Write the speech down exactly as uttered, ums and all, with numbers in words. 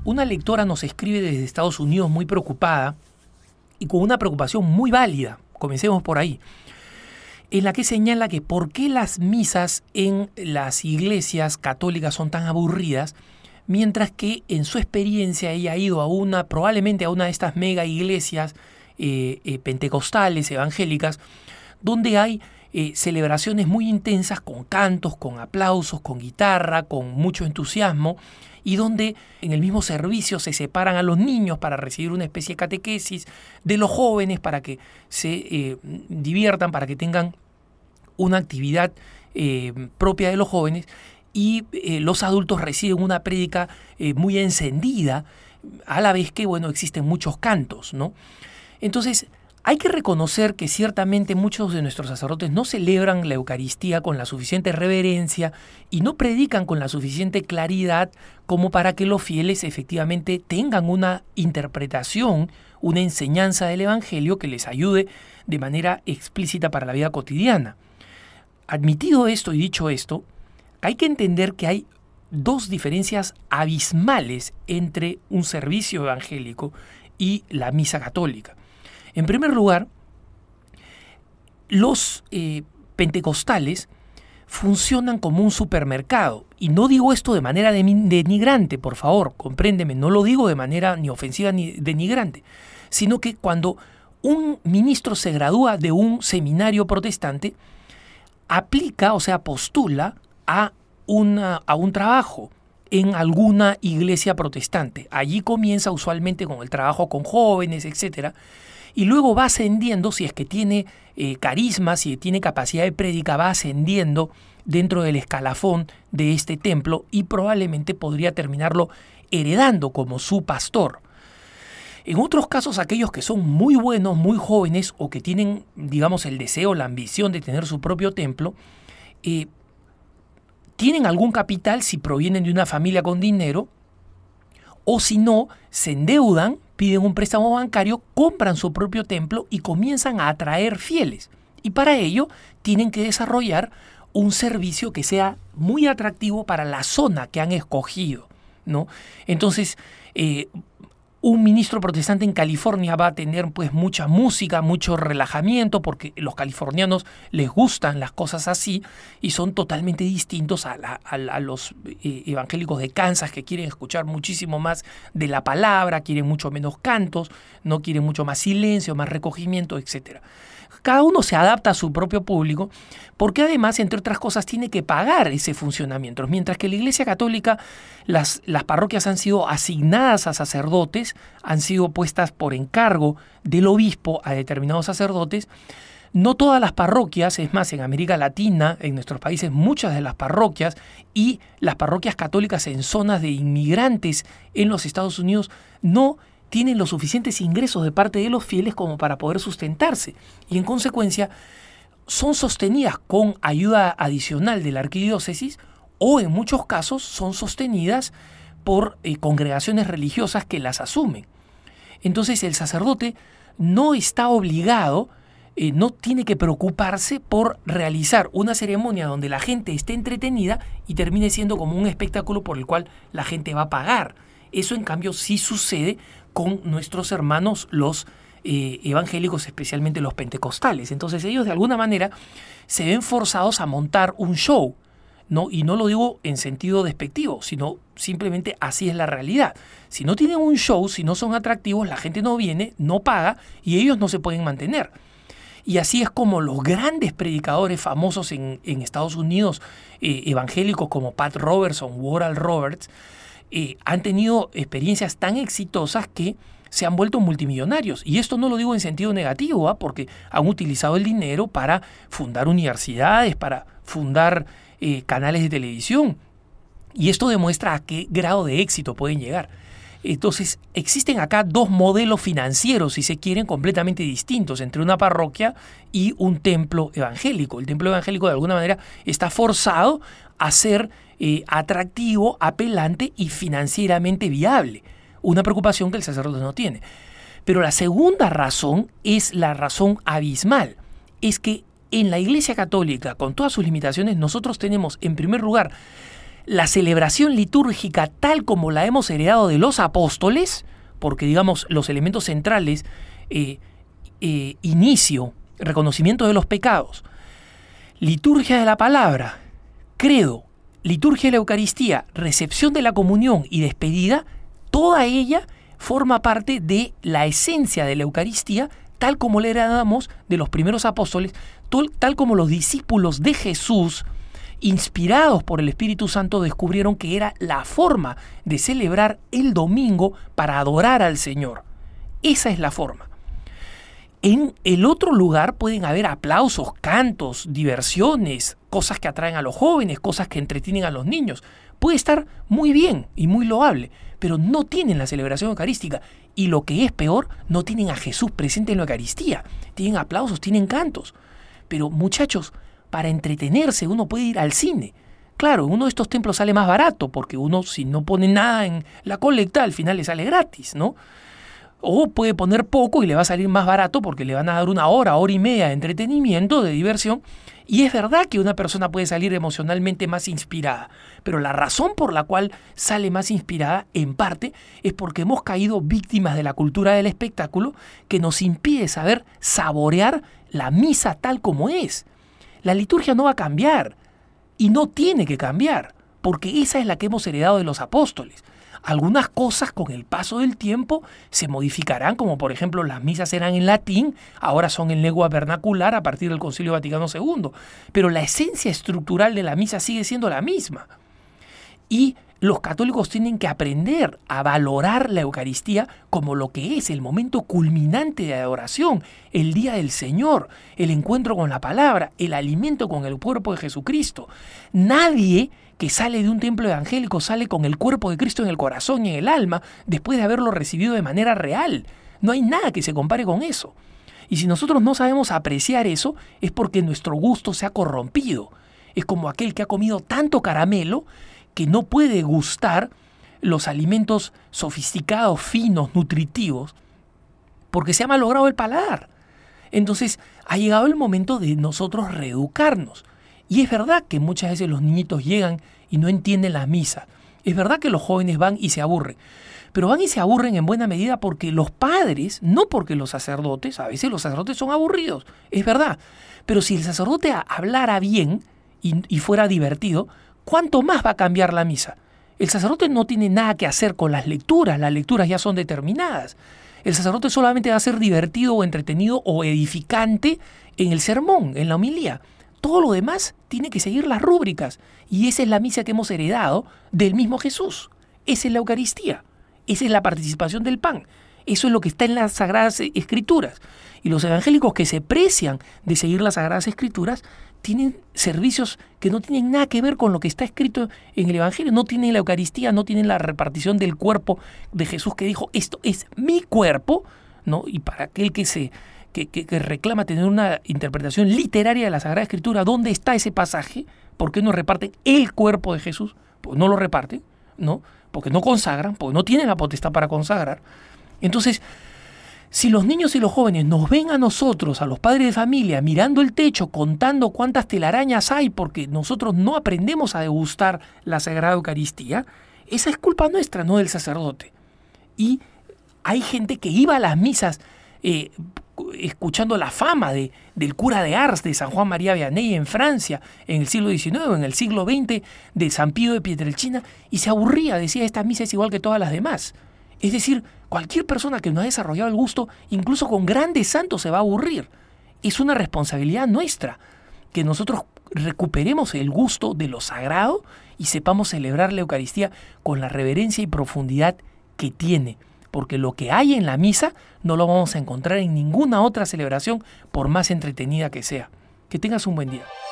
una lectora nos escribe desde Estados Unidos muy preocupada y con una preocupación muy válida, comencemos por ahí, en la que señala que por qué las misas en las iglesias católicas son tan aburridas, mientras que en su experiencia ella ha ido a una, probablemente a una de estas mega iglesias eh, eh, pentecostales, evangélicas, donde hay eh, celebraciones muy intensas con cantos, con aplausos, con guitarra, con mucho entusiasmo, y donde en el mismo servicio se separan a los niños para recibir una especie de catequesis, de los jóvenes para que se eh, diviertan, para que tengan una actividad eh, propia de los jóvenes, y eh, los adultos reciben una prédica eh, muy encendida, a la vez que, bueno, existen muchos cantos, ¿no? Entonces, hay que reconocer que ciertamente muchos de nuestros sacerdotes no celebran la Eucaristía con la suficiente reverencia y no predican con la suficiente claridad como para que los fieles efectivamente tengan una interpretación, una enseñanza del Evangelio que les ayude de manera explícita para la vida cotidiana. Admitido esto y dicho esto, hay que entender que hay dos diferencias abismales entre un servicio evangélico y la misa católica. En primer lugar, los eh, pentecostales funcionan como un supermercado. Y no digo esto de manera denigrante, por favor, compréndeme, no lo digo de manera ni ofensiva ni denigrante, sino que cuando un ministro se gradúa de un seminario protestante, aplica, o sea, postula a, una, a un trabajo en alguna iglesia protestante. Allí comienza usualmente con el trabajo con jóvenes, etcétera, y luego va ascendiendo, si es que tiene eh, carisma, si tiene capacidad de prédica, va ascendiendo dentro del escalafón de este templo y probablemente podría terminarlo heredando como su pastor. En otros casos, aquellos que son muy buenos, muy jóvenes o que tienen, digamos, el deseo, la ambición de tener su propio templo, eh, tienen algún capital si provienen de una familia con dinero, o si no, se endeudan, piden un préstamo bancario, compran su propio templo y comienzan a atraer fieles. Y para ello tienen que desarrollar un servicio que sea muy atractivo para la zona que han escogido, ¿no? Entonces, eh, un ministro protestante en California va a tener pues mucha música, mucho relajamiento, porque los californianos les gustan las cosas así y son totalmente distintos a, la, a, a los eh, evangélicos de Kansas, que quieren escuchar muchísimo más de la palabra, quieren mucho menos cantos, no quieren mucho más silencio, más recogimiento, etcétera. Cada uno se adapta a su propio público, porque además, entre otras cosas, tiene que pagar ese funcionamiento. Mientras que en la Iglesia Católica las, las parroquias han sido asignadas a sacerdotes, han sido puestas por encargo del obispo a determinados sacerdotes, no todas las parroquias, es más, en América Latina, en nuestros países, muchas de las parroquias y las parroquias católicas en zonas de inmigrantes en los Estados Unidos no tienen los suficientes ingresos de parte de los fieles como para poder sustentarse y en consecuencia son sostenidas con ayuda adicional de la arquidiócesis o en muchos casos son sostenidas por eh, congregaciones religiosas que las asumen. Entonces el sacerdote no está obligado, eh, no tiene que preocuparse por realizar una ceremonia donde la gente esté entretenida y termine siendo como un espectáculo por el cual la gente va a pagar. Eso en cambio sí sucede con nuestros hermanos los eh, evangélicos, especialmente los pentecostales. Entonces ellos de alguna manera se ven forzados a montar un show, ¿no? Y no lo digo en sentido despectivo, sino simplemente así es la realidad. Si no tienen un show, si no son atractivos, la gente no viene, no paga y ellos no se pueden mantener. Y así es como los grandes predicadores famosos en, en Estados Unidos, eh, evangélicos como Pat Robertson u Oral Roberts, Eh, han tenido experiencias tan exitosas que se han vuelto multimillonarios. Y esto no lo digo en sentido negativo, ¿eh? Porque han utilizado el dinero para fundar universidades, para fundar eh, canales de televisión. Y esto demuestra a qué grado de éxito pueden llegar. Entonces, existen acá dos modelos financieros, si se quieren, completamente distintos entre una parroquia y un templo evangélico. El templo evangélico, de alguna manera, está forzado a ser eh, atractivo, apelante y financieramente viable. Una preocupación que el sacerdote no tiene. Pero la segunda razón es la razón abismal. Es que en la Iglesia Católica, con todas sus limitaciones, nosotros tenemos, en primer lugar, la celebración litúrgica tal como la hemos heredado de los apóstoles, porque digamos los elementos centrales, eh, eh, inicio, reconocimiento de los pecados, liturgia de la palabra, credo, liturgia de la Eucaristía, recepción de la comunión y despedida, toda ella forma parte de la esencia de la Eucaristía, tal como la heredamos de los primeros apóstoles, tal como los discípulos de Jesús, inspirados por el Espíritu Santo, descubrieron que era la forma de celebrar el domingo para adorar al Señor. Esa es la forma. En el otro lugar pueden haber aplausos, cantos, diversiones, cosas que atraen a los jóvenes, cosas que entretienen a los niños. Puede estar muy bien y muy loable, pero no tienen la celebración eucarística. Y lo que es peor, no tienen a Jesús presente en la Eucaristía. Tienen aplausos, tienen cantos. Pero muchachos, para entretenerse uno puede ir al cine. Claro, uno de estos templos sale más barato, porque uno si no pone nada en la colecta, al final le sale gratis, ¿no? O puede poner poco y le va a salir más barato porque le van a dar una hora, hora y media de entretenimiento, de diversión. Y es verdad que una persona puede salir emocionalmente más inspirada, pero la razón por la cual sale más inspirada, en parte, es porque hemos caído víctimas de la cultura del espectáculo que nos impide saber saborear la misa tal como es. La liturgia no va a cambiar y no tiene que cambiar, porque esa es la que hemos heredado de los apóstoles. Algunas cosas con el paso del tiempo se modificarán, como por ejemplo las misas eran en latín, ahora son en lengua vernacular a partir del Concilio Vaticano segundo, pero la esencia estructural de la misa sigue siendo la misma. Y los católicos tienen que aprender a valorar la Eucaristía como lo que es el momento culminante de adoración, el día del Señor, el encuentro con la palabra, el alimento con el cuerpo de Jesucristo. Nadie que sale de un templo evangélico sale con el cuerpo de Cristo en el corazón y en el alma después de haberlo recibido de manera real. No hay nada que se compare con eso. Y si nosotros no sabemos apreciar eso, es porque nuestro gusto se ha corrompido. Es como aquel que ha comido tanto caramelo que no puede gustar los alimentos sofisticados, finos, nutritivos, porque se ha malogrado el paladar. Entonces ha llegado el momento de nosotros reeducarnos. Y es verdad que muchas veces los niñitos llegan y no entienden la misa. Es verdad que los jóvenes van y se aburren. Pero van y se aburren en buena medida porque los padres, no porque los sacerdotes, a veces los sacerdotes son aburridos, es verdad. Pero si el sacerdote hablara bien y, y fuera divertido, ¿cuánto más va a cambiar la misa? El sacerdote no tiene nada que hacer con las lecturas, las lecturas ya son determinadas. El sacerdote solamente va a ser divertido o entretenido o edificante en el sermón, en la homilía. Todo lo demás tiene que seguir las rúbricas. Y esa es la misa que hemos heredado del mismo Jesús. Esa es la Eucaristía. Esa es la participación del pan. Eso es lo que está en las Sagradas Escrituras. Y los evangélicos que se precian de seguir las Sagradas Escrituras tienen servicios que no tienen nada que ver con lo que está escrito en el Evangelio. No tienen la Eucaristía, no tienen la repartición del cuerpo de Jesús que dijo, esto es mi cuerpo, ¿no? Y para aquel que se... Que, que, que reclama tener una interpretación literaria de la Sagrada Escritura, ¿dónde está ese pasaje? ¿Por qué no reparten el cuerpo de Jesús? Pues no lo reparten, ¿no? Porque no consagran, porque no tienen la potestad para consagrar. Entonces, si los niños y los jóvenes nos ven a nosotros, a los padres de familia, mirando el techo, contando cuántas telarañas hay, porque nosotros no aprendemos a degustar la Sagrada Eucaristía, esa es culpa nuestra, no del sacerdote. Y hay gente que iba a las misas eh, escuchando la fama de, del cura de Ars, de San Juan María Vianney en Francia, en el siglo diecinueve, en el siglo veinte, de San Pío de Pietrelcina, y se aburría, decía, esta misa es igual que todas las demás. Es decir, cualquier persona que no ha desarrollado el gusto, incluso con grandes santos, se va a aburrir. Es una responsabilidad nuestra que nosotros recuperemos el gusto de lo sagrado y sepamos celebrar la Eucaristía con la reverencia y profundidad que tiene. Porque lo que hay en la misa no lo vamos a encontrar en ninguna otra celebración, por más entretenida que sea. Que tengas un buen día.